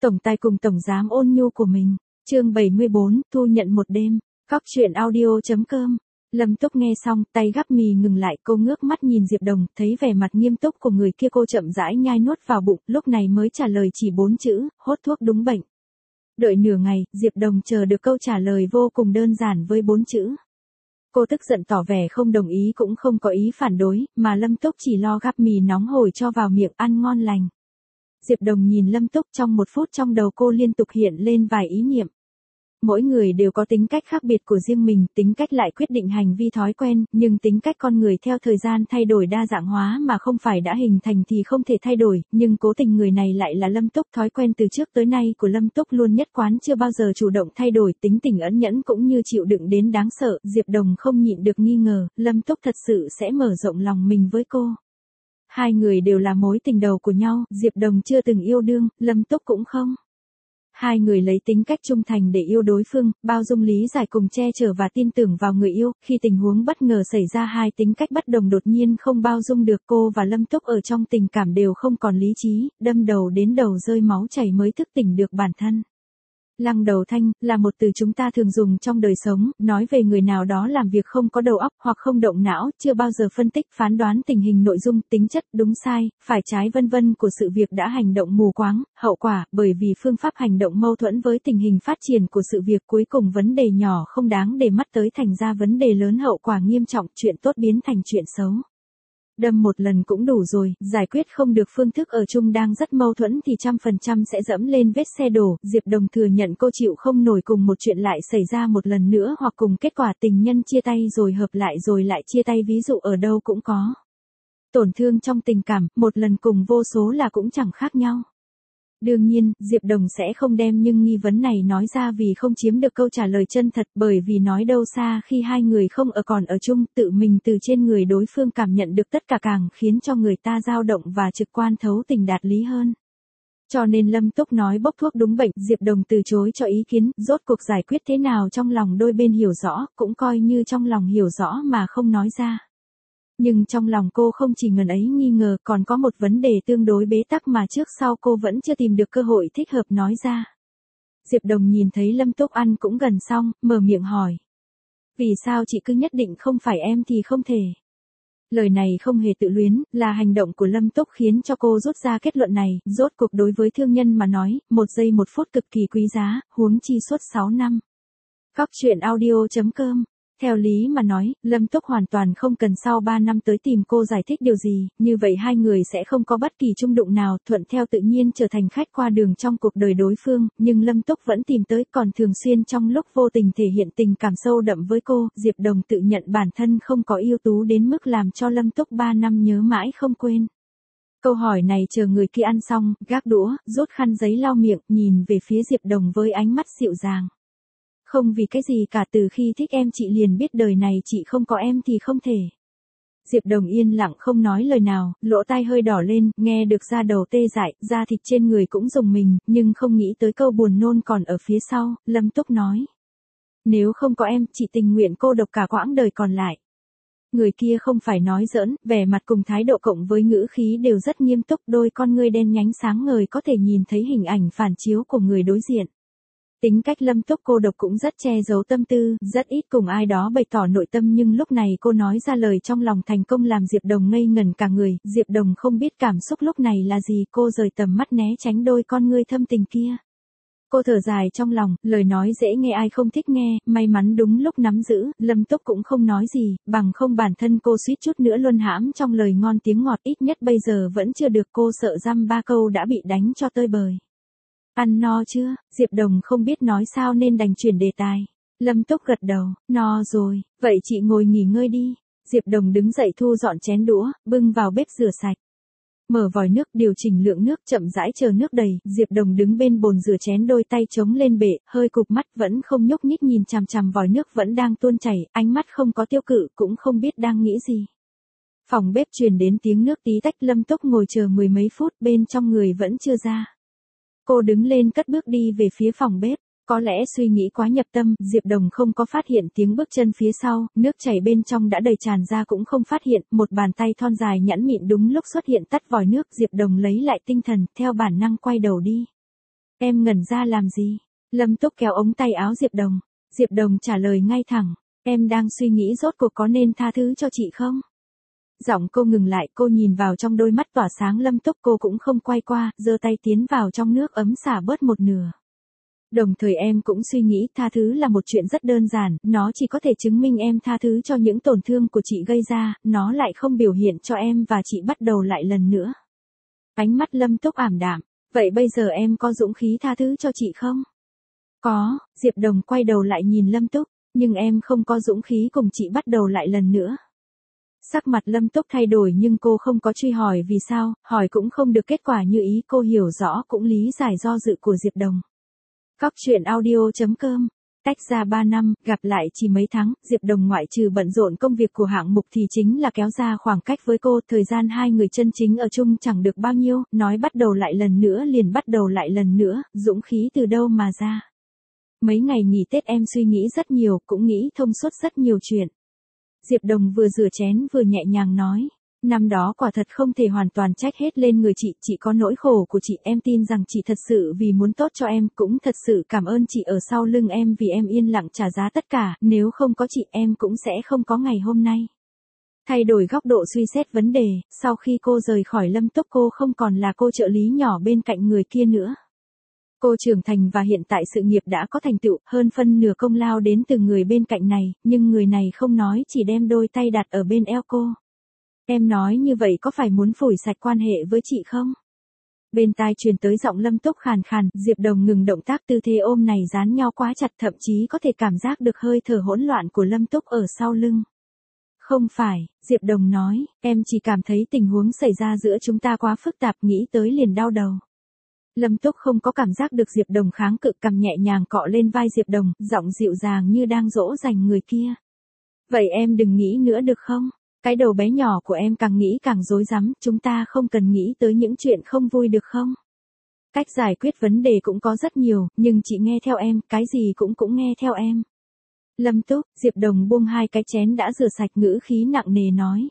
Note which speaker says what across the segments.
Speaker 1: Tổng tài cùng tổng giám ôn nhu của mình. Chương 74, thu nhận một đêm. Cóc truyện audio.com. Lâm Túc nghe xong, tay gắp mì ngừng lại, cô ngước mắt nhìn Diệp Đồng, thấy vẻ mặt nghiêm túc của người kia, cô chậm rãi nhai nuốt vào bụng, lúc này mới trả lời chỉ 4 chữ, hốt thuốc đúng bệnh. Đợi nửa ngày, Diệp Đồng chờ được câu trả lời vô cùng đơn giản với 4 chữ. Cô tức giận tỏ vẻ không đồng ý cũng không có ý phản đối, mà Lâm Túc chỉ lo gắp mì nóng hổi cho vào miệng ăn ngon lành. Diệp Đồng nhìn Lâm Túc, trong 1 phút trong đầu cô liên tục hiện lên vài ý niệm. Mỗi người đều có tính cách khác biệt của riêng mình, tính cách lại quyết định hành vi thói quen, nhưng tính cách con người theo thời gian thay đổi đa dạng hóa mà không phải đã hình thành thì không thể thay đổi, nhưng cố tình người này lại là Lâm Túc. Thói quen từ trước tới nay của Lâm Túc luôn nhất quán, chưa bao giờ chủ động thay đổi, tính tình ẩn nhẫn cũng như chịu đựng đến đáng sợ. Diệp Đồng không nhịn được nghi ngờ, Lâm Túc thật sự sẽ mở rộng lòng mình với cô. Hai người đều là mối tình đầu của nhau, Diệp Đồng chưa từng yêu đương, Lâm Túc cũng không. Hai người lấy tính cách trung thành để yêu đối phương, bao dung lý giải cùng che chở và tin tưởng vào người yêu. Khi tình huống bất ngờ xảy ra, hai tính cách bất đồng đột nhiên không bao dung được, cô và Lâm Túc ở trong tình cảm đều không còn lý trí, đâm đầu đến đầu rơi máu chảy mới thức tỉnh được bản thân. Lăng đầu thanh, là một từ chúng ta thường dùng trong đời sống, nói về người nào đó làm việc không có đầu óc hoặc không động não, chưa bao giờ phân tích, phán đoán tình hình, nội dung, tính chất, đúng sai, phải trái vân vân của sự việc, đã hành động mù quáng, hậu quả, bởi vì phương pháp hành động mâu thuẫn với tình hình phát triển của sự việc, cuối cùng vấn đề nhỏ không đáng để mắt tới thành ra vấn đề lớn, hậu quả nghiêm trọng, chuyện tốt biến thành chuyện xấu. Đâm một lần cũng đủ rồi, giải quyết không được phương thức ở chung đang rất mâu thuẫn thì 100% sẽ dẫm lên vết xe đổ. Diệp Đồng thừa nhận cô chịu không nổi cùng một chuyện lại xảy ra một lần nữa, hoặc cùng kết quả tình nhân chia tay rồi hợp lại rồi lại chia tay, ví dụ ở đâu cũng có. Tổn thương trong tình cảm, một lần cùng vô số là cũng chẳng khác nhau. Đương nhiên, Diệp Đồng sẽ không đem nhưng nghi vấn này nói ra vì không chiếm được câu trả lời chân thật, bởi vì nói đâu xa khi hai người không ở còn ở chung, tự mình từ trên người đối phương cảm nhận được tất cả càng khiến cho người ta dao động và trực quan thấu tình đạt lý hơn. Cho nên Lâm Túc nói bốc thuốc đúng bệnh, Diệp Đồng từ chối cho ý kiến, rốt cuộc giải quyết thế nào trong lòng đôi bên hiểu rõ, cũng coi như trong lòng hiểu rõ mà không nói ra. Nhưng trong lòng cô không chỉ ngần ấy nghi ngờ, còn có một vấn đề tương đối bế tắc mà trước sau cô vẫn chưa tìm được cơ hội thích hợp nói ra. Diệp Đồng nhìn thấy Lâm Túc ăn cũng gần xong, mở miệng hỏi. Vì sao chị cứ nhất định không phải em thì không thể? Lời này không hề tự luyến, là hành động của Lâm Túc khiến cho cô rút ra kết luận này. Rốt cuộc đối với thương nhân mà nói, 1 giây 1 phút cực kỳ quý giá, huống chi suốt 6 năm. Cóc truyện audio.com. Theo lý mà nói, Lâm Túc hoàn toàn không cần sau 3 năm tới tìm cô giải thích điều gì, như vậy hai người sẽ không có bất kỳ chung đụng nào, thuận theo tự nhiên trở thành khách qua đường trong cuộc đời đối phương, nhưng Lâm Túc vẫn tìm tới, còn thường xuyên trong lúc vô tình thể hiện tình cảm sâu đậm với cô. Diệp Đồng tự nhận bản thân không có ưu tú đến mức làm cho Lâm Túc 3 năm nhớ mãi không quên. Câu hỏi này chờ người kia ăn xong, gác đũa, rút khăn giấy lau miệng, nhìn về phía Diệp Đồng với ánh mắt dịu dàng. Không vì cái gì cả, từ khi thích em chị liền biết đời này chị không có em thì không thể. Diệp Đồng yên lặng không nói lời nào, lỗ tai hơi đỏ lên, nghe được da đầu tê dại, da thịt trên người cũng rùng mình, nhưng không nghĩ tới câu buồn nôn còn ở phía sau. Lâm Túc nói. Nếu không có em, chị tình nguyện cô độc cả quãng đời còn lại. Người kia không phải nói giỡn, vẻ mặt cùng thái độ cộng với ngữ khí đều rất nghiêm túc, đôi con ngươi đen nhánh sáng ngời có thể nhìn thấy hình ảnh phản chiếu của người đối diện. Tính cách Lâm Túc cô độc cũng rất che giấu tâm tư, rất ít cùng ai đó bày tỏ nội tâm, nhưng lúc này cô nói ra lời trong lòng thành công làm Diệp Đồng ngây ngẩn cả người. Diệp Đồng không biết cảm xúc lúc này là gì, cô rời tầm mắt né tránh đôi con ngươi thâm tình kia. Cô thở dài trong lòng, lời nói dễ nghe ai không thích nghe, may mắn đúng lúc nắm giữ, Lâm Túc cũng không nói gì, bằng không bản thân cô suýt chút nữa luân hãm trong lời ngon tiếng ngọt, ít nhất bây giờ vẫn chưa được, cô sợ dăm 3 câu đã bị đánh cho tơi bời. Ăn no chưa? Diệp Đồng không biết nói sao nên đành chuyển đề tài. Lâm Túc gật đầu, no rồi, vậy chị ngồi nghỉ ngơi đi. Diệp Đồng đứng dậy thu dọn chén đũa, bưng vào bếp rửa sạch. Mở vòi nước, điều chỉnh lượng nước, chậm rãi chờ nước đầy. Diệp Đồng đứng bên bồn rửa chén, đôi tay chống lên bệ, hơi cụp mắt, vẫn không nhúc nhích, nhìn chằm chằm vòi nước vẫn đang tuôn chảy, ánh mắt không có tiêu cự, cũng không biết đang nghĩ gì. Phòng bếp truyền đến tiếng nước tí tách, Lâm Túc ngồi chờ 10 mấy phút, bên trong người vẫn chưa ra. Cô đứng lên cất bước đi về phía phòng bếp. Có lẽ suy nghĩ quá nhập tâm, Diệp Đồng không có phát hiện tiếng bước chân phía sau, nước chảy bên trong đã đầy tràn ra cũng không phát hiện, một bàn tay thon dài nhẵn mịn đúng lúc xuất hiện tắt vòi nước. Diệp Đồng lấy lại tinh thần, theo bản năng quay đầu đi. Em ngẩn ra làm gì? Lâm Túc kéo ống tay áo Diệp Đồng. Diệp Đồng trả lời ngay thẳng. Em đang suy nghĩ rốt cuộc có nên tha thứ cho chị không? Giọng cô ngừng lại, cô nhìn vào trong đôi mắt tỏa sáng Lâm Túc, cô cũng không quay qua, giơ tay tiến vào trong nước ấm xả bớt một nửa. Đồng thời em cũng suy nghĩ tha thứ là một chuyện rất đơn giản, nó chỉ có thể chứng minh em tha thứ cho những tổn thương của chị gây ra, nó lại không biểu hiện cho em và chị bắt đầu lại lần nữa. Ánh mắt Lâm Túc ảm đạm. Vậy bây giờ em có dũng khí tha thứ cho chị không? Có, Diệp Đồng quay đầu lại nhìn Lâm Túc, nhưng em không có dũng khí cùng chị bắt đầu lại lần nữa. Sắc mặt Lâm Túc thay đổi nhưng cô không có truy hỏi vì sao, hỏi cũng không được kết quả như ý, cô hiểu rõ cũng lý giải do dự của Diệp Đồng. Cóc truyện audio.com. Tách ra 3 năm, gặp lại chỉ mấy tháng, Diệp Đồng ngoại trừ bận rộn công việc của hạng mục thì chính là kéo ra khoảng cách với cô, thời gian hai người chân chính ở chung chẳng được bao nhiêu, nói bắt đầu lại lần nữa liền bắt đầu lại lần nữa, dũng khí từ đâu mà ra. Mấy ngày nghỉ Tết em suy nghĩ rất nhiều, cũng nghĩ thông suốt rất nhiều chuyện. Diệp Đồng vừa rửa chén vừa nhẹ nhàng nói. Năm đó quả thật không thể hoàn toàn trách hết lên người chị có nỗi khổ của chị, em tin rằng chị thật sự vì muốn tốt cho em, cũng thật sự cảm ơn chị ở sau lưng em vì em yên lặng trả giá tất cả, nếu không có chị em cũng sẽ không có ngày hôm nay. Thay đổi góc độ suy xét vấn đề, sau khi cô rời khỏi Lâm Túc cô không còn là cô trợ lý nhỏ bên cạnh người kia nữa. Cô trưởng thành và hiện tại sự nghiệp đã có thành tựu, hơn phân nửa công lao đến từ người bên cạnh này, nhưng người này không nói chỉ đem đôi tay đặt ở bên eo cô. Em nói như vậy có phải muốn phủi sạch quan hệ với chị không? Bên tai truyền tới giọng Lâm Túc khàn khàn, Diệp Đồng ngừng động tác, tư thế ôm này dán nhau quá chặt, thậm chí có thể cảm giác được hơi thở hỗn loạn của Lâm Túc ở sau lưng. Không phải, Diệp Đồng nói, em chỉ cảm thấy tình huống xảy ra giữa chúng ta quá phức tạp, nghĩ tới liền đau đầu. Lâm Túc không có cảm giác được Diệp Đồng kháng cự, cằm nhẹ nhàng cọ lên vai Diệp Đồng, giọng dịu dàng như đang dỗ dành người kia. Vậy em đừng nghĩ nữa được không? Cái đầu bé nhỏ của em càng nghĩ càng rối rắm, chúng ta không cần nghĩ tới những chuyện không vui được không? Cách giải quyết vấn đề cũng có rất nhiều, nhưng chị nghe theo em, cái gì cũng nghe theo em. Lâm Túc, Diệp Đồng buông hai cái chén đã rửa sạch, ngữ khí nặng nề nói.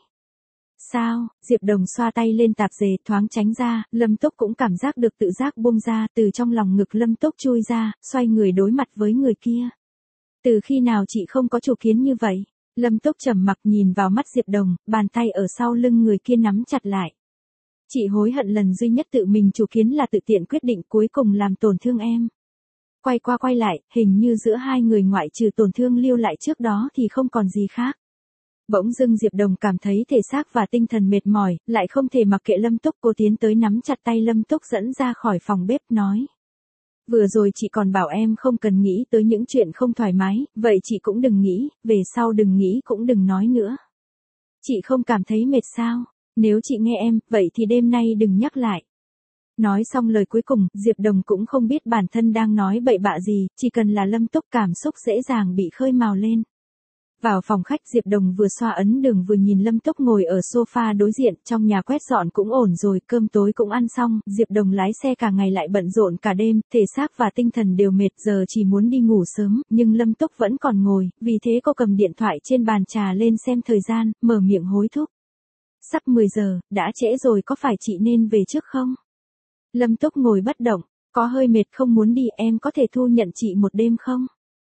Speaker 1: Sao? Diệp Đồng xoa tay lên tạp dề, thoáng tránh ra, Lâm Túc cũng cảm giác được tự giác buông ra, từ trong lòng ngực Lâm Túc chui ra, xoay người đối mặt với người kia. Từ khi nào chị không có chủ kiến như vậy? Lâm Túc trầm mặc nhìn vào mắt Diệp Đồng, bàn tay ở sau lưng người kia nắm chặt lại. Chị hối hận lần duy nhất tự mình chủ kiến là tự tiện quyết định cuối cùng làm tổn thương em. Quay qua quay lại, hình như giữa hai người ngoại trừ tổn thương lưu lại trước đó thì không còn gì khác. Bỗng dưng Diệp Đồng cảm thấy thể xác và tinh thần mệt mỏi, lại không thể mặc kệ Lâm Túc, cô tiến tới nắm chặt tay Lâm Túc dẫn ra khỏi phòng bếp nói. Vừa rồi chị còn bảo em không cần nghĩ tới những chuyện không thoải mái, vậy chị cũng đừng nghĩ, về sau đừng nghĩ cũng đừng nói nữa. Chị không cảm thấy mệt sao? Nếu chị nghe em, vậy thì đêm nay đừng nhắc lại. Nói xong lời cuối cùng, Diệp Đồng cũng không biết bản thân đang nói bậy bạ gì, chỉ cần là Lâm Túc cảm xúc dễ dàng bị khơi mào lên. Vào phòng khách, Diệp Đồng vừa xoa ấn đường vừa nhìn Lâm Túc ngồi ở sofa đối diện, trong nhà quét dọn cũng ổn rồi, cơm tối cũng ăn xong, Diệp Đồng lái xe cả ngày lại bận rộn cả đêm, thể xác và tinh thần đều mệt, giờ chỉ muốn đi ngủ sớm, nhưng Lâm Túc vẫn còn ngồi, vì thế cô cầm điện thoại trên bàn trà lên xem thời gian, mở miệng hối thúc. Sắp 10 giờ, đã trễ rồi, có phải chị nên về trước không? Lâm Túc ngồi bất động, có hơi mệt không muốn đi, em có thể thu nhận chị một đêm không?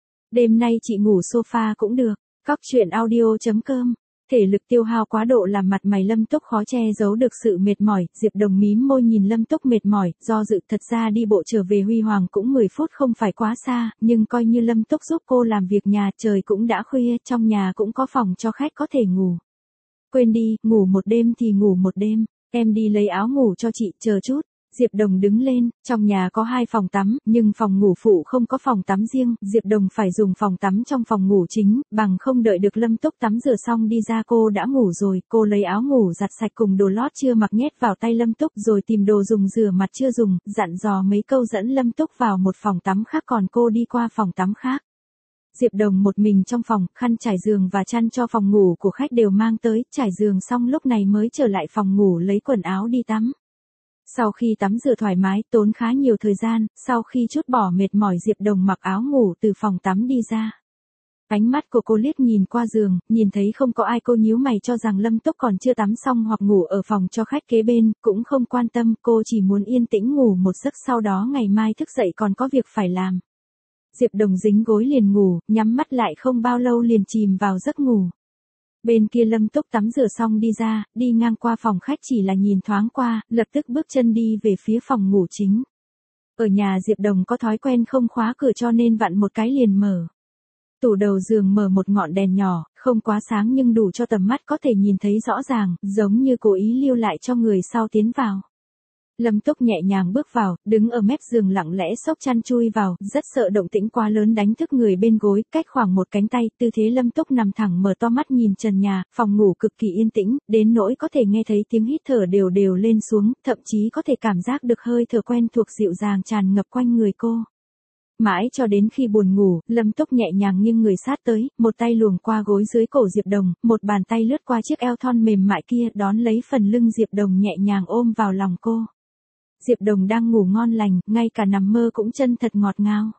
Speaker 1: Đêm nay chị ngủ sofa cũng được. Cóc truyện audio.com. Thể lực tiêu hao quá độ làm mặt mày Lâm Túc khó che giấu được sự mệt mỏi, Diệp Đồng mím môi nhìn Lâm Túc mệt mỏi, do dự, thật ra đi bộ trở về Huy Hoàng cũng 10 phút không phải quá xa, nhưng coi như Lâm Túc giúp cô làm việc nhà, trời cũng đã khuya, trong nhà cũng có phòng cho khách có thể ngủ. Quên đi, ngủ một đêm thì ngủ một đêm, em đi lấy áo ngủ cho chị, chờ chút. Diệp Đồng đứng lên, trong nhà có 2 phòng tắm, nhưng phòng ngủ phụ không có phòng tắm riêng, Diệp Đồng phải dùng phòng tắm trong phòng ngủ chính, bằng không đợi được Lâm Túc tắm rửa xong đi ra cô đã ngủ rồi, cô lấy áo ngủ giặt sạch cùng đồ lót chưa mặc nhét vào tay Lâm Túc rồi tìm đồ dùng rửa mặt chưa dùng, dặn dò mấy câu dẫn Lâm Túc vào một phòng tắm khác còn cô đi qua phòng tắm khác. Diệp Đồng một mình trong phòng, khăn trải giường và chăn cho phòng ngủ của khách đều mang tới, trải giường xong lúc này mới trở lại phòng ngủ lấy quần áo đi tắm. Sau khi tắm rửa thoải mái, tốn khá nhiều thời gian, sau khi trút bỏ mệt mỏi Diệp Đồng mặc áo ngủ từ phòng tắm đi ra. Ánh mắt của cô liếc nhìn qua giường, nhìn thấy không có ai, cô nhíu mày cho rằng Lâm Túc còn chưa tắm xong hoặc ngủ ở phòng cho khách kế bên, cũng không quan tâm, cô chỉ muốn yên tĩnh ngủ một giấc, sau đó ngày mai thức dậy còn có việc phải làm. Diệp Đồng dính gối liền ngủ, nhắm mắt lại không bao lâu liền chìm vào giấc ngủ. Bên kia Lâm Túc tắm rửa xong đi ra, đi ngang qua phòng khách chỉ là nhìn thoáng qua, lập tức bước chân đi về phía phòng ngủ chính. Ở nhà Diệp Đồng có thói quen không khóa cửa cho nên vặn một cái liền mở. Tủ đầu giường mở một ngọn đèn nhỏ, không quá sáng nhưng đủ cho tầm mắt có thể nhìn thấy rõ ràng, giống như cố ý lưu lại cho người sau tiến vào. Lâm Túc nhẹ nhàng bước vào, đứng ở mép giường lặng lẽ xốc chăn chui vào, rất sợ động tĩnh quá lớn đánh thức người bên gối, cách khoảng một cánh tay, tư thế Lâm Túc nằm thẳng mở to mắt nhìn trần nhà, phòng ngủ cực kỳ yên tĩnh, đến nỗi có thể nghe thấy tiếng hít thở đều đều lên xuống, thậm chí có thể cảm giác được hơi thở quen thuộc dịu dàng tràn ngập quanh người cô. Mãi cho đến khi buồn ngủ, Lâm Túc nhẹ nhàng nghiêng người sát tới, một tay luồn qua gối dưới cổ Diệp Đồng, một bàn tay lướt qua chiếc eo thon mềm mại kia đón lấy phần lưng Diệp Đồng nhẹ nhàng ôm vào lòng cô. Diệp Đồng đang ngủ ngon lành, ngay cả nằm mơ cũng chân thật ngọt ngào.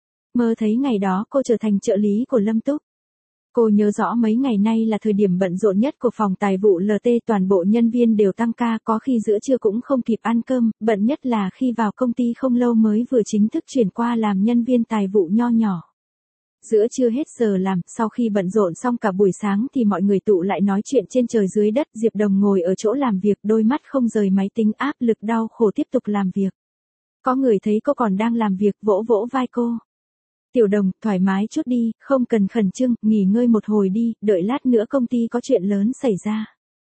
Speaker 1: Mơ thấy ngày đó cô trở thành trợ lý của Lâm Túc. Cô nhớ rõ mấy ngày nay là thời điểm bận rộn nhất của phòng tài vụ LT, toàn bộ nhân viên đều tăng ca, có khi giữa trưa cũng không kịp ăn cơm, bận nhất là khi vào công ty không lâu mới vừa chính thức chuyển qua làm nhân viên tài vụ nho nhỏ. Giữa trưa hết giờ làm, sau khi bận rộn xong cả buổi sáng thì mọi người tụ lại nói chuyện trên trời dưới đất, Diệp Đồng ngồi ở chỗ làm việc, đôi mắt không rời máy tính, áp lực đau khổ tiếp tục làm việc. Có người thấy cô còn đang làm việc, vỗ vỗ vai cô. Tiểu Đồng, thoải mái chút đi, không cần khẩn trương, nghỉ ngơi một hồi đi, đợi lát nữa công ty có chuyện lớn xảy ra.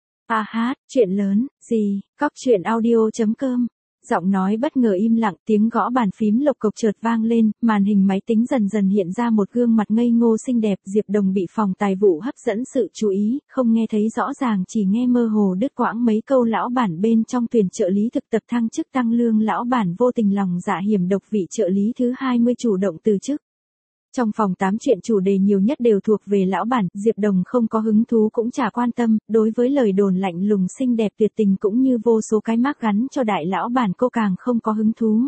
Speaker 1: À hát, chuyện lớn, gì, coctruyện.audio.com. Giọng nói bất ngờ im lặng, tiếng gõ bàn phím lộc cộc chợt vang lên, màn hình máy tính dần dần hiện ra một gương mặt ngây ngô xinh đẹp, Diệp Đồng bị phòng tài vụ hấp dẫn sự chú ý, không nghe thấy rõ ràng, chỉ nghe mơ hồ đứt quãng mấy câu lão bản bên trong tuyển trợ lý thực tập thăng chức tăng lương, lão bản vô tình lòng dạ hiểm độc, vị trợ lý thứ 20 chủ động từ chức. Trong phòng 8 chuyện chủ đề nhiều nhất đều thuộc về lão bản, Diệp Đồng không có hứng thú cũng chả quan tâm, đối với lời đồn lạnh lùng xinh đẹp tuyệt tình cũng như vô số cái mác gắn cho đại lão bản cô càng không có hứng thú.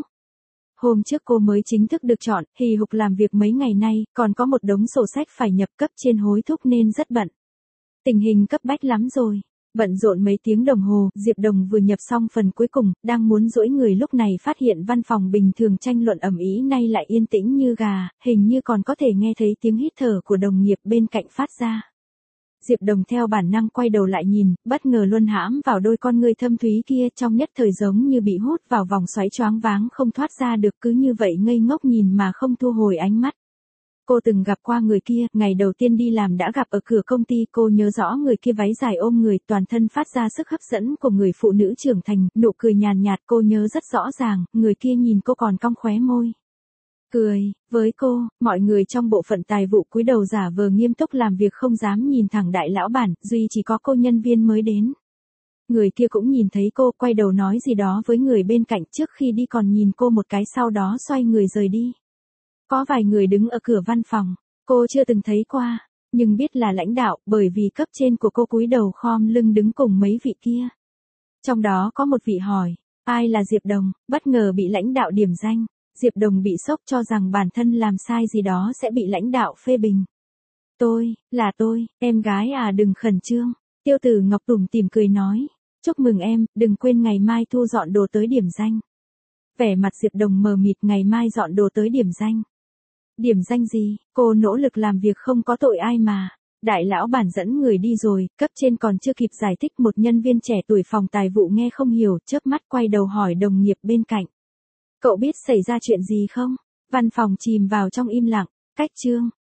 Speaker 1: Hôm trước cô mới chính thức được chọn, hì hục làm việc mấy ngày nay, còn có một đống sổ sách phải nhập, cấp trên hối thúc nên rất bận. Tình hình cấp bách lắm rồi. Bận rộn mấy tiếng đồng hồ, Diệp Đồng vừa nhập xong phần cuối cùng, đang muốn duỗi người lúc này phát hiện văn phòng bình thường tranh luận ầm ĩ nay lại yên tĩnh như gà, hình như còn có thể nghe thấy tiếng hít thở của đồng nghiệp bên cạnh phát ra. Diệp Đồng theo bản năng quay đầu lại nhìn, bất ngờ luân hãm vào đôi con ngươi thâm thúy kia, trong nhất thời giống như bị hút vào vòng xoáy choáng váng không thoát ra được, cứ như vậy ngây ngốc nhìn mà không thu hồi ánh mắt. Cô từng gặp qua người kia, ngày đầu tiên đi làm đã gặp ở cửa công ty, cô nhớ rõ người kia váy dài ôm người, toàn thân phát ra sức hấp dẫn của người phụ nữ trưởng thành, nụ cười nhàn nhạt cô nhớ rất rõ ràng, người kia nhìn cô còn cong khóe môi. Cười, với cô, mọi người trong bộ phận tài vụ cúi đầu giả vờ nghiêm túc làm việc không dám nhìn thẳng đại lão bản, duy chỉ có cô nhân viên mới đến. Người kia cũng nhìn thấy cô, quay đầu nói gì đó với người bên cạnh, trước khi đi còn nhìn cô một cái sau đó xoay người rời đi. Có vài người đứng ở cửa văn phòng, cô chưa từng thấy qua, nhưng biết là lãnh đạo, bởi vì cấp trên của cô cúi đầu khom lưng đứng cùng mấy vị kia. Trong đó có một vị hỏi, ai là Diệp Đồng, bất ngờ bị lãnh đạo điểm danh. Diệp Đồng bị sốc cho rằng bản thân làm sai gì đó sẽ bị lãnh đạo phê bình. Là tôi, em gái à, đừng khẩn trương. Tiêu Tử Ngọc tủm tỉm cười nói, chúc mừng em, đừng quên ngày mai thu dọn đồ tới điểm danh. Vẻ mặt Diệp Đồng mờ mịt, ngày mai dọn đồ tới điểm danh. Điểm danh gì, cô nỗ lực làm việc không có tội ai mà. Đại lão bản dẫn người đi rồi, cấp trên còn chưa kịp giải thích, một nhân viên trẻ tuổi phòng tài vụ nghe không hiểu, chớp mắt quay đầu hỏi đồng nghiệp bên cạnh. Cậu biết xảy ra chuyện gì không? Văn phòng chìm vào trong im lặng, cách chương.